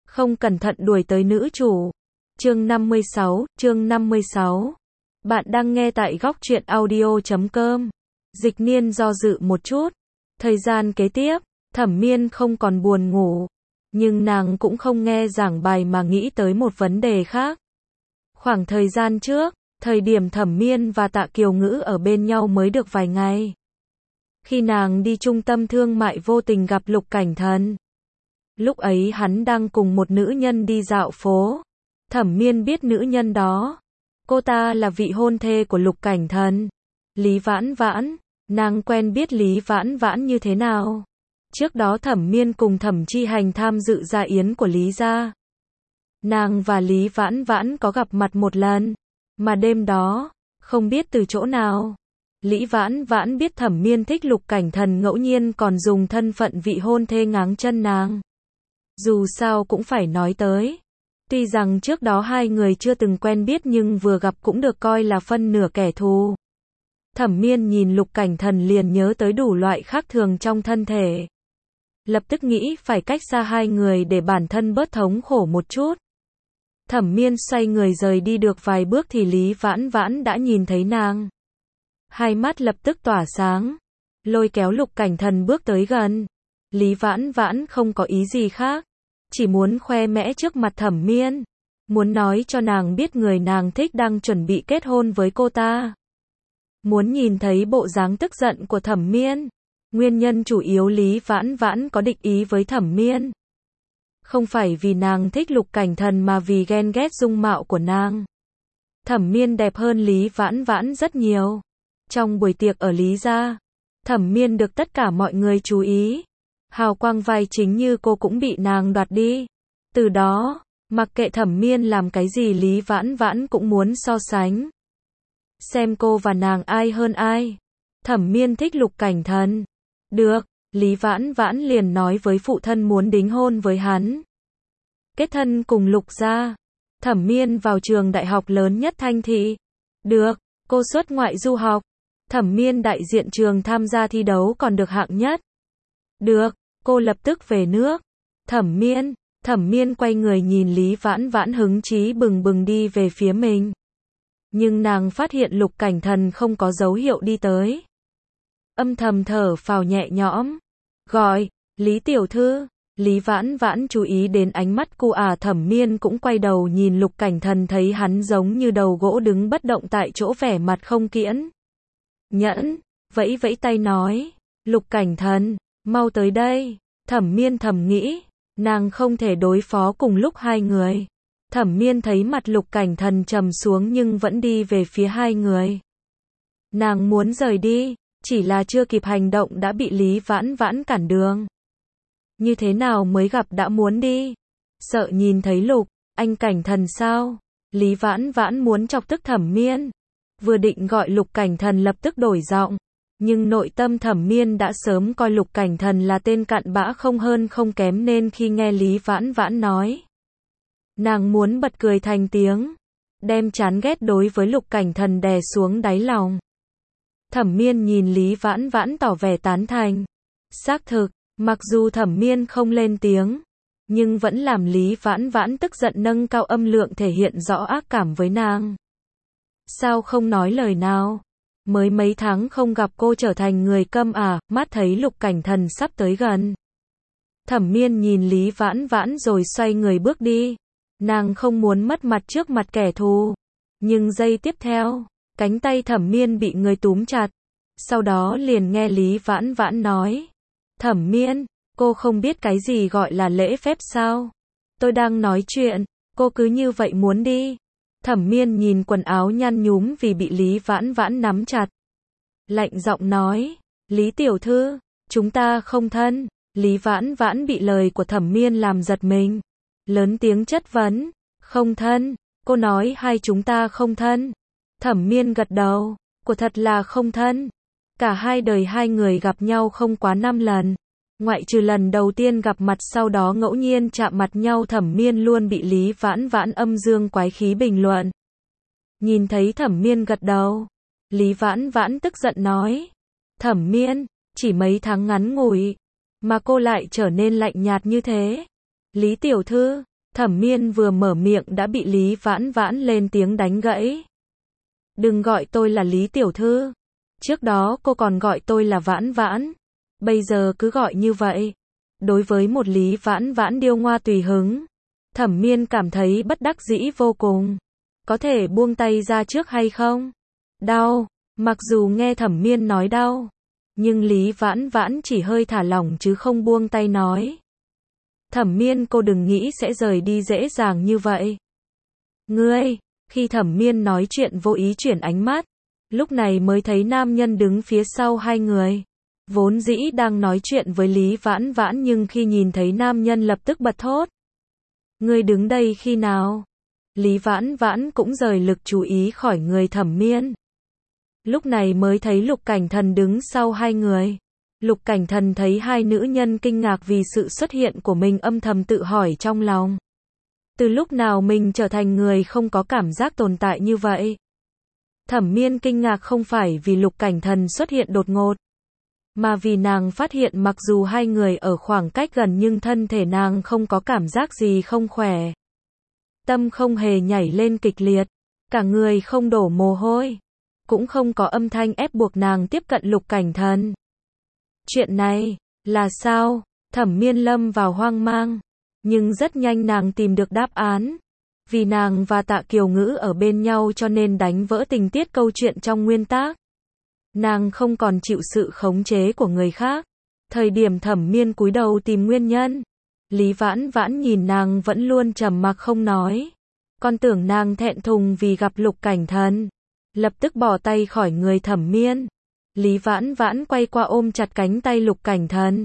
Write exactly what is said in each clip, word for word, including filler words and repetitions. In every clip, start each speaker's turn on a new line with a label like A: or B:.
A: không cẩn thận đuổi tới nữ chủ. Chương năm mươi sáu, chương năm mươi sáu. Bạn đang nghe tại góc truyện audio chấm com. Dịch Niên do dự một chút. Thời gian kế tiếp, Thẩm Miên không còn buồn ngủ. Nhưng nàng cũng không nghe giảng bài mà nghĩ tới một vấn đề khác. Khoảng thời gian trước, thời điểm Thẩm Miên và Tạ Kiều Ngữ ở bên nhau mới được vài ngày. Khi nàng đi trung tâm thương mại vô tình gặp Lục Cảnh Thần. Lúc ấy hắn đang cùng một nữ nhân đi dạo phố. Thẩm Miên biết nữ nhân đó. Cô ta là vị hôn thê của Lục Cảnh Thần. Lý Vãn Vãn. Nàng quen biết Lý Vãn Vãn như thế nào? Trước đó Thẩm Miên cùng Thẩm Chi Hành tham dự gia yến của Lý gia. Nàng và Lý Vãn Vãn có gặp mặt một lần. Mà đêm đó, không biết từ chỗ nào, Lý Vãn Vãn biết Thẩm Miên thích Lục Cảnh Thần, ngẫu nhiên còn dùng thân phận vị hôn thê ngáng chân nàng. Dù sao cũng phải nói tới. Tuy rằng trước đó hai người chưa từng quen biết nhưng vừa gặp cũng được coi là phân nửa kẻ thù. Thẩm Miên nhìn Lục Cảnh Thần liền nhớ tới đủ loại khác thường trong thân thể. Lập tức nghĩ phải cách xa hai người để bản thân bớt thống khổ một chút. Thẩm Miên xoay người rời đi được vài bước thì Lý Vãn Vãn đã nhìn thấy nàng. Hai mắt lập tức tỏa sáng. Lôi kéo Lục Cảnh Thần bước tới gần. Lý Vãn Vãn không có ý gì khác. Chỉ muốn khoe mẽ trước mặt Thẩm Miên. Muốn nói cho nàng biết người nàng thích đang chuẩn bị kết hôn với cô ta. Muốn nhìn thấy bộ dáng tức giận của Thẩm Miên. Nguyên nhân chủ yếu Lý Vãn Vãn có địch ý với Thẩm Miên. Không phải vì nàng thích Lục Cảnh Thần mà vì ghen ghét dung mạo của nàng. Thẩm Miên đẹp hơn Lý Vãn Vãn rất nhiều. Trong buổi tiệc ở Lý gia, Thẩm Miên được tất cả mọi người chú ý. Hào quang vai chính như cô cũng bị nàng đoạt đi. Từ đó, mặc kệ Thẩm Miên làm cái gì Lý Vãn Vãn cũng muốn so sánh. Xem cô và nàng ai hơn ai. Thẩm Miên thích Lục Cảnh Thần. Được, Lý Vãn Vãn liền nói với phụ thân muốn đính hôn với hắn. Kết thân cùng Lục gia. Thẩm Miên vào trường đại học lớn nhất Thanh Thị. Được, cô xuất ngoại du học. Thẩm Miên đại diện trường tham gia thi đấu còn được hạng nhất. Được, cô lập tức về nước. Thẩm Miên, Thẩm Miên quay người nhìn Lý Vãn Vãn hứng chí bừng bừng đi về phía mình. Nhưng nàng phát hiện Lục Cảnh Thần không có dấu hiệu đi tới. Âm thầm thở phào nhẹ nhõm. Gọi, Lý tiểu thư. Lý Vãn Vãn chú ý đến ánh mắt cu à Thẩm Miên cũng quay đầu nhìn Lục Cảnh Thần, thấy hắn giống như đầu gỗ đứng bất động tại chỗ, vẻ mặt không kiên nhẫn, vẫy vẫy tay nói, Lục Cảnh Thần, mau tới đây. Thẩm Miên thầm nghĩ, nàng không thể đối phó cùng lúc hai người. Thẩm Miên thấy mặt Lục Cảnh Thần trầm xuống nhưng vẫn đi về phía hai người. Nàng muốn rời đi, chỉ là chưa kịp hành động đã bị Lý Vãn Vãn cản đường. Như thế nào mới gặp đã muốn đi? Sợ nhìn thấy Lục, anh Cảnh Thần sao? Lý Vãn Vãn muốn chọc tức Thẩm Miên. Vừa định gọi Lục Cảnh Thần lập tức đổi giọng. Nhưng nội tâm Thẩm Miên đã sớm coi Lục Cảnh Thần là tên cặn bã không hơn không kém, nên khi nghe Lý Vãn Vãn nói, nàng muốn bật cười thành tiếng, đem chán ghét đối với Lục Cảnh Thần đè xuống đáy lòng. Thẩm Miên nhìn Lý Vãn Vãn tỏ vẻ tán thành. Xác thực, mặc dù Thẩm Miên không lên tiếng, nhưng vẫn làm Lý Vãn Vãn tức giận, nâng cao âm lượng thể hiện rõ ác cảm với nàng. Sao không nói lời nào? Mới mấy tháng không gặp cô trở thành người câm à? Mắt thấy Lục Cảnh Thần sắp tới gần. Thẩm Miên nhìn Lý Vãn Vãn rồi xoay người bước đi. Nàng không muốn mất mặt trước mặt kẻ thù. Nhưng giây tiếp theo, cánh tay Thẩm Miên bị người túm chặt. Sau đó liền nghe Lý Vãn Vãn nói, Thẩm Miên, cô không biết cái gì gọi là lễ phép sao? Tôi đang nói chuyện, cô cứ như vậy muốn đi. Thẩm Miên nhìn quần áo nhăn nhúm vì bị Lý Vãn Vãn nắm chặt. Lạnh giọng nói, Lý tiểu thư, chúng ta không thân. Lý Vãn Vãn bị lời của Thẩm Miên làm giật mình. Lớn tiếng chất vấn, không thân, cô nói hai chúng ta không thân. Thẩm Miên gật đầu, của thật là không thân. Cả hai đời hai người gặp nhau không quá năm lần. Ngoại trừ lần đầu tiên gặp mặt sau đó ngẫu nhiên chạm mặt nhau, Thẩm Miên luôn bị Lý Vãn Vãn âm dương quái khí bình luận. Nhìn thấy Thẩm Miên gật đầu, Lý Vãn Vãn tức giận nói, Thẩm Miên, chỉ mấy tháng ngắn ngủi mà cô lại trở nên lạnh nhạt như thế. Lý tiểu thư, Thẩm Miên vừa mở miệng đã bị Lý Vãn Vãn lên tiếng đánh gãy. Đừng gọi tôi là Lý tiểu thư. Trước đó cô còn gọi tôi là Vãn Vãn. Bây giờ cứ gọi như vậy. Đối với một Lý Vãn Vãn điêu ngoa tùy hứng, Thẩm Miên cảm thấy bất đắc dĩ vô cùng. Có thể buông tay ra trước hay không? Đau. Mặc dù nghe Thẩm Miên nói đau, nhưng Lý Vãn Vãn chỉ hơi thả lỏng chứ không buông tay nói. Thẩm Miên, cô đừng nghĩ sẽ rời đi dễ dàng như vậy. Ngươi, khi Thẩm Miên nói chuyện vô ý chuyển ánh mắt, lúc này mới thấy nam nhân đứng phía sau hai người. Vốn dĩ đang nói chuyện với Lý Vãn Vãn nhưng khi nhìn thấy nam nhân lập tức bật thốt. Ngươi đứng đây khi nào? Lý Vãn Vãn cũng rời lực chú ý khỏi người Thẩm Miên. Lúc này mới thấy Lục Cảnh Thần đứng sau hai người. Lục Cảnh Thần thấy hai nữ nhân kinh ngạc vì sự xuất hiện của mình, âm thầm tự hỏi trong lòng. Từ lúc nào mình trở thành người không có cảm giác tồn tại như vậy? Thẩm Miên kinh ngạc không phải vì Lục Cảnh Thần xuất hiện đột ngột, mà vì nàng phát hiện mặc dù hai người ở khoảng cách gần nhưng thân thể nàng không có cảm giác gì không khỏe. Tâm không hề nhảy lên kịch liệt, cả người không đổ mồ hôi, cũng không có âm thanh ép buộc nàng tiếp cận Lục Cảnh Thần. Chuyện này, là sao? Thẩm Miên lâm vào hoang mang, nhưng rất nhanh nàng tìm được đáp án. Vì nàng và Tạ Kiều Ngữ ở bên nhau cho nên đánh vỡ tình tiết câu chuyện trong nguyên tác. Nàng không còn chịu sự khống chế của người khác. Thời điểm Thẩm Miên cúi đầu tìm nguyên nhân, Lý Vãn Vãn nhìn nàng vẫn luôn trầm mặc không nói. Còn tưởng nàng thẹn thùng vì gặp Lục Cảnh Thần, lập tức bỏ tay khỏi người Thẩm Miên. Lý Vãn Vãn quay qua ôm chặt cánh tay Lục Cảnh Thần.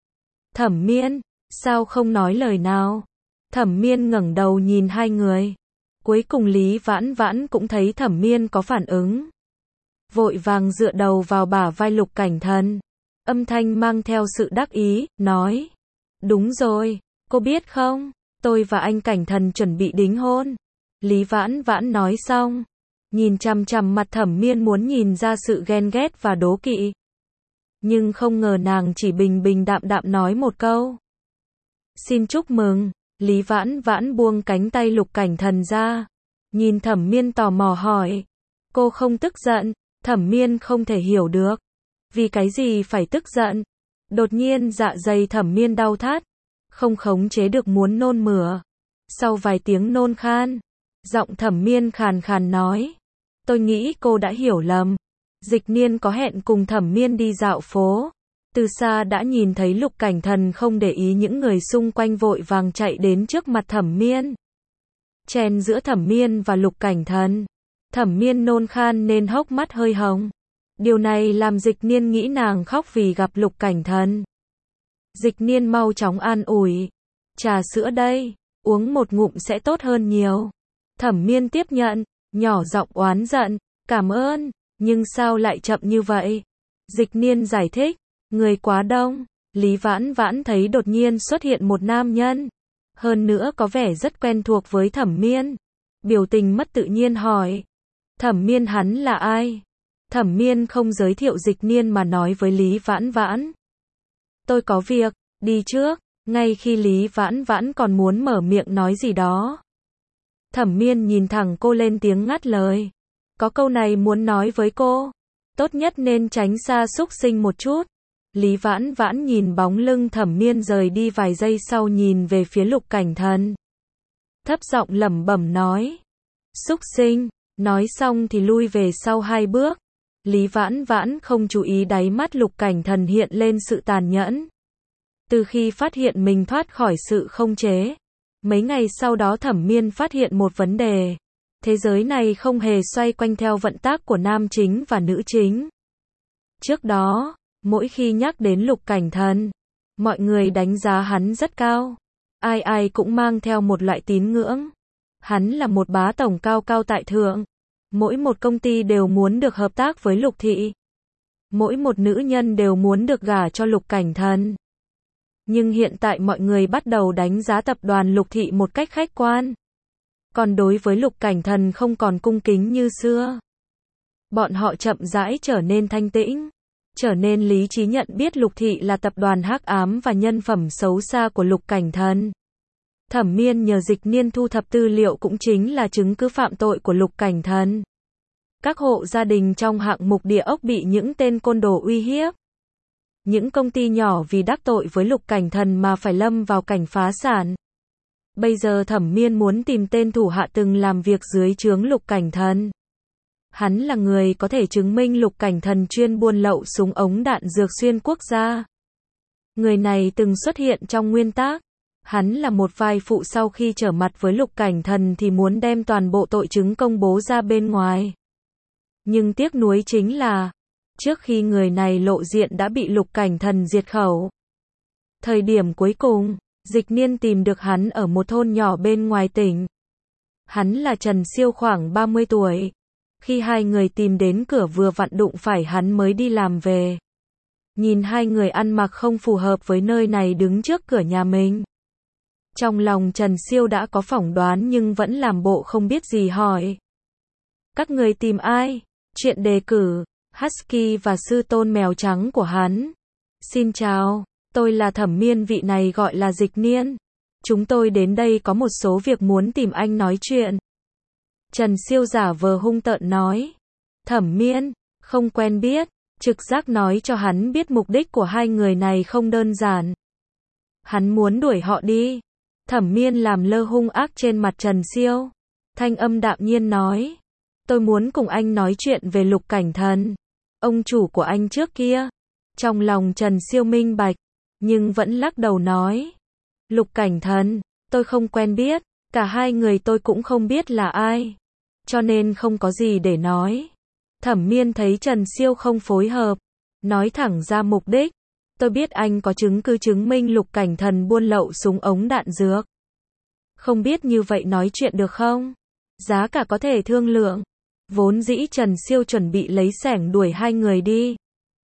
A: Thẩm Miên, sao không nói lời nào? Thẩm Miên ngẩng đầu nhìn hai người. Cuối cùng Lý Vãn Vãn cũng thấy Thẩm Miên có phản ứng. Vội vàng dựa đầu vào bả vai Lục Cảnh Thần. Âm thanh mang theo sự đắc ý, nói. Đúng rồi, cô biết không, tôi và anh Cảnh Thần chuẩn bị đính hôn. Lý Vãn Vãn nói xong, nhìn chằm chằm mặt Thẩm Miên muốn nhìn ra sự ghen ghét và đố kỵ. Nhưng không ngờ nàng chỉ bình bình đạm đạm nói một câu. Xin chúc mừng. Lý Vãn Vãn buông cánh tay Lục Cảnh Thần ra, nhìn Thẩm Miên tò mò hỏi. Cô không tức giận? Thẩm Miên không thể hiểu được. Vì cái gì phải tức giận? Đột nhiên dạ dày Thẩm Miên đau thắt, không khống chế được muốn nôn mửa. Sau vài tiếng nôn khan, giọng Thẩm Miên khàn khàn nói. Tôi nghĩ cô đã hiểu lầm. Dịch Niên có hẹn cùng Thẩm Miên đi dạo phố. Từ xa đã nhìn thấy Lục Cảnh Thần không để ý những người xung quanh vội vàng chạy đến trước mặt Thẩm Miên. Chen giữa Thẩm Miên và Lục Cảnh Thần. Thẩm Miên nôn khan nên hốc mắt hơi hồng. Điều này làm Dịch Niên nghĩ nàng khóc vì gặp Lục Cảnh Thần. Dịch Niên mau chóng an ủi. Trà sữa đây, uống một ngụm sẽ tốt hơn nhiều. Thẩm Miên tiếp nhận, nhỏ giọng oán giận. Cảm ơn, nhưng sao lại chậm như vậy? Dịch Niên giải thích. Người quá đông. Lý Vãn Vãn thấy đột nhiên xuất hiện một nam nhân, hơn nữa có vẻ rất quen thuộc với Thẩm Miên. Biểu tình mất tự nhiên hỏi. Thẩm Miên, hắn là ai? Thẩm Miên không giới thiệu Dịch Niên mà nói với Lý Vãn Vãn. Tôi có việc, đi trước. Ngay khi Lý Vãn Vãn còn muốn mở miệng nói gì đó, Thẩm Miên nhìn thẳng cô lên tiếng ngắt lời. Có câu này muốn nói với cô. Tốt nhất nên tránh xa xúc sinh một chút. Lý Vãn Vãn nhìn bóng lưng Thẩm Miên rời đi vài giây sau nhìn về phía Lục Cảnh Thần. Thấp giọng lẩm bẩm nói. Xúc sinh. Nói xong thì lui về sau hai bước. Lý Vãn Vãn không chú ý đáy mắt Lục Cảnh Thần hiện lên sự tàn nhẫn. Từ khi phát hiện mình thoát khỏi sự không chế, mấy ngày sau đó Thẩm Miên phát hiện một vấn đề. Thế giới này không hề xoay quanh theo vận tắc của nam chính và nữ chính. Trước đó, mỗi khi nhắc đến Lục Cảnh Thần, mọi người đánh giá hắn rất cao. Ai ai cũng mang theo một loại tín ngưỡng. Hắn là một bá tổng cao cao tại thượng. Mỗi một công ty đều muốn được hợp tác với Lục Thị. Mỗi một nữ nhân đều muốn được gả cho Lục Cảnh Thần. Nhưng hiện tại mọi người bắt đầu đánh giá tập đoàn Lục Thị một cách khách quan. Còn đối với Lục Cảnh Thần không còn cung kính như xưa. Bọn họ chậm rãi trở nên thanh tĩnh, trở nên lý trí nhận biết Lục Thị là tập đoàn hắc ám và nhân phẩm xấu xa của Lục Cảnh Thần. Thẩm Miên nhờ Dịch Niên thu thập tư liệu cũng chính là chứng cứ phạm tội của Lục Cảnh Thần. Các hộ gia đình trong hạng mục địa ốc bị những tên côn đồ uy hiếp. Những công ty nhỏ vì đắc tội với Lục Cảnh Thần mà phải lâm vào cảnh phá sản. Bây giờ Thẩm Miên muốn tìm tên thủ hạ từng làm việc dưới trướng Lục Cảnh Thần. Hắn là người có thể chứng minh Lục Cảnh Thần chuyên buôn lậu súng ống đạn dược xuyên quốc gia. Người này từng xuất hiện trong nguyên tác. Hắn là một vai phụ sau khi trở mặt với Lục Cảnh Thần thì muốn đem toàn bộ tội chứng công bố ra bên ngoài. Nhưng tiếc nuối chính là, trước khi người này lộ diện đã bị Lục Cảnh Thần diệt khẩu. Thời điểm cuối cùng, Dịch Niên tìm được hắn ở một thôn nhỏ bên ngoài tỉnh. Hắn là Trần Siêu khoảng ba mươi tuổi. Khi hai người tìm đến cửa vừa vặn đụng phải hắn mới đi làm về. Nhìn hai người ăn mặc không phù hợp với nơi này đứng trước cửa nhà mình. Trong lòng Trần Siêu đã có phỏng đoán nhưng vẫn làm bộ không biết gì hỏi. Các người tìm ai? Chuyện đề cử, Husky và sư tôn mèo trắng của hắn. Xin chào, tôi là Thẩm Miên, vị này gọi là Dịch Niên. Chúng tôi đến đây có một số việc muốn tìm anh nói chuyện. Trần Siêu giả vờ hung tợn nói. Thẩm Miên, không quen biết, trực giác nói cho hắn biết mục đích của hai người này không đơn giản. Hắn muốn đuổi họ đi. Thẩm Miên làm lơ hung ác trên mặt Trần Siêu. Thanh âm đạm nhiên nói. Tôi muốn cùng anh nói chuyện về Lục Cảnh Thần. Ông chủ của anh trước kia. Trong lòng Trần Siêu minh bạch. Nhưng vẫn lắc đầu nói. Lục Cảnh Thần, tôi không quen biết. Cả hai người tôi cũng không biết là ai. Cho nên không có gì để nói. Thẩm Miên thấy Trần Siêu không phối hợp. Nói thẳng ra mục đích. Tôi biết anh có chứng cứ chứng minh Lục Cảnh Thần buôn lậu súng ống đạn dược. Không biết như vậy nói chuyện được không? Giá cả có thể thương lượng. Vốn dĩ Trần Siêu chuẩn bị lấy xẻng đuổi hai người đi.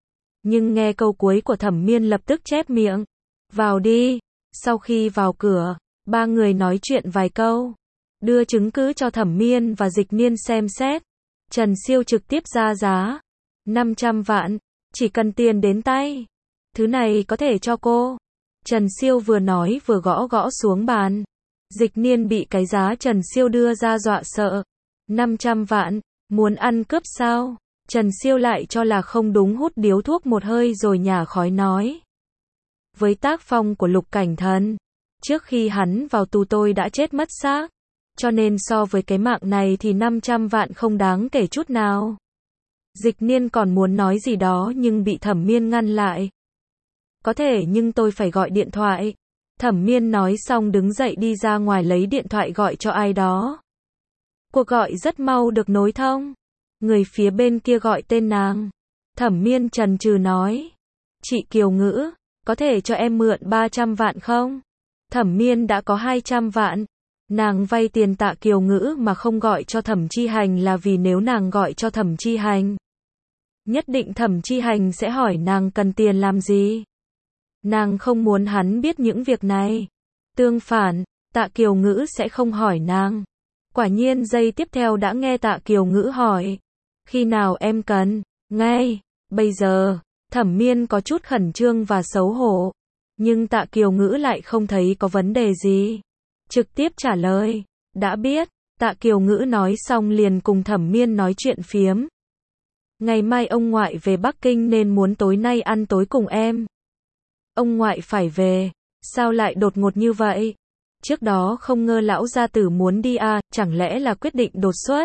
A: Nhưng nghe câu cuối của Thẩm Miên lập tức chép miệng. Vào đi. Sau khi vào cửa, ba người nói chuyện vài câu. Đưa chứng cứ cho Thẩm Miên và Dịch Niên xem xét. Trần Siêu trực tiếp ra giá. năm trăm vạn. Chỉ cần tiền đến tay. Thứ này có thể cho cô. Trần Siêu vừa nói vừa gõ gõ xuống bàn. Dịch Niên bị cái giá Trần Siêu đưa ra dọa sợ. năm trăm vạn. Muốn ăn cướp sao? Trần Siêu lại cho là không đúng, hút điếu thuốc một hơi rồi nhả khói nói. Với tác phong của Lục Cảnh Thần, trước khi hắn vào tù tôi đã chết mất xác. Cho nên so với cái mạng này thì năm trăm vạn không đáng kể chút nào. Dịch Niên còn muốn nói gì đó nhưng bị Thẩm Miên ngăn lại. Có thể nhưng tôi phải gọi điện thoại. Thẩm Miên nói xong đứng dậy đi ra ngoài lấy điện thoại gọi cho ai đó. Cuộc gọi rất mau được nối thông. Người phía bên kia gọi tên nàng. Thẩm Miên chần chừ nói. Chị Kiều Ngữ, có thể cho em mượn ba trăm vạn không? Thẩm Miên đã có hai trăm vạn. Nàng vay tiền Tạ Kiều Ngữ mà không gọi cho Thẩm Chi Hành là vì nếu nàng gọi cho Thẩm Chi Hành, nhất định Thẩm Chi Hành sẽ hỏi nàng cần tiền làm gì. Nàng không muốn hắn biết những việc này. Tương phản, Tạ Kiều Ngữ sẽ không hỏi nàng. Quả nhiên giây tiếp theo đã nghe Tạ Kiều Ngữ hỏi. Khi nào em cần? Ngay, bây giờ. Thẩm Miên có chút khẩn trương và xấu hổ. Nhưng Tạ Kiều Ngữ lại không thấy có vấn đề gì. Trực tiếp trả lời. Đã biết. Tạ Kiều Ngữ nói xong liền cùng Thẩm Miên nói chuyện phiếm. Ngày mai ông ngoại về Bắc Kinh nên muốn tối nay ăn tối cùng em. Ông ngoại phải về. Sao lại đột ngột như vậy? Trước đó không ngờ lão gia tử muốn đi à, chẳng lẽ là quyết định đột xuất?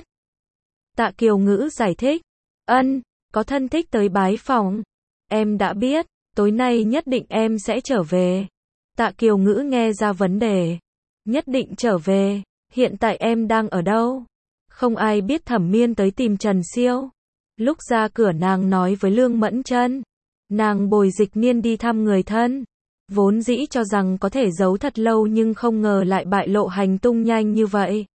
A: Tạ Kiều Ngữ giải thích. Ân, có thân thích tới bái phỏng. Em đã biết, tối nay nhất định em sẽ trở về. Tạ Kiều Ngữ nghe ra vấn đề. Nhất định trở về, hiện tại em đang ở đâu? Không ai biết Thẩm Miên tới tìm Trần Siêu. Lúc ra cửa nàng nói với Lương Mẫn Trân. Nàng bồi Dịch Niên đi thăm người thân. Vốn dĩ cho rằng có thể giấu thật lâu nhưng không ngờ lại bại lộ hành tung nhanh như vậy.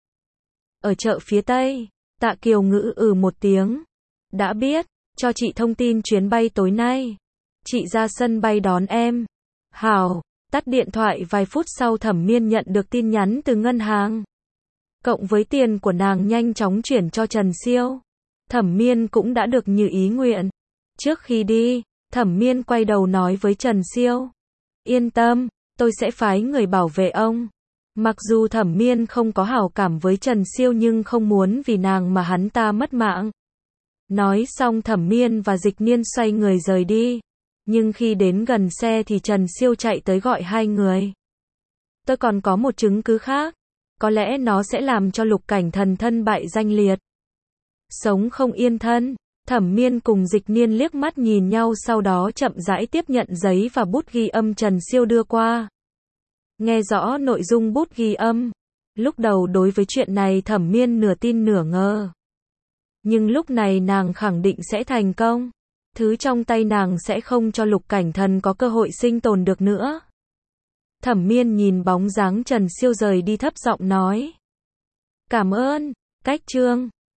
A: Ở chợ phía Tây, Tạ Kiều Ngữ ừ một tiếng. Đã biết, cho chị thông tin chuyến bay tối nay. Chị ra sân bay đón em. Hảo, tắt điện thoại vài phút sau Thẩm Miên nhận được tin nhắn từ ngân hàng. Cộng với tiền của nàng nhanh chóng chuyển cho Trần Siêu. Thẩm Miên cũng đã được như ý nguyện. Trước khi đi, Thẩm Miên quay đầu nói với Trần Siêu. Yên tâm, tôi sẽ phái người bảo vệ ông. Mặc dù Thẩm Miên không có hảo cảm với Trần Siêu nhưng không muốn vì nàng mà hắn ta mất mạng. Nói xong Thẩm Miên và Dịch Niên xoay người rời đi. Nhưng khi đến gần xe thì Trần Siêu chạy tới gọi hai người. Tôi còn có một chứng cứ khác. Có lẽ nó sẽ làm cho Lục Cảnh Thần thân bại danh liệt. Sống không yên thân. Thẩm Miên cùng Dịch Niên liếc mắt nhìn nhau sau đó chậm rãi tiếp nhận giấy và bút ghi âm Trần Siêu đưa qua. Nghe rõ nội dung bút ghi âm. Lúc đầu đối với chuyện này Thẩm Miên nửa tin nửa ngờ. Nhưng lúc này nàng khẳng định sẽ thành công. Thứ trong tay nàng sẽ không cho Lục Cảnh Thần có cơ hội sinh tồn được nữa. Thẩm Miên nhìn bóng dáng Trần Siêu rời đi thấp giọng nói. Cảm ơn, Cách Trương.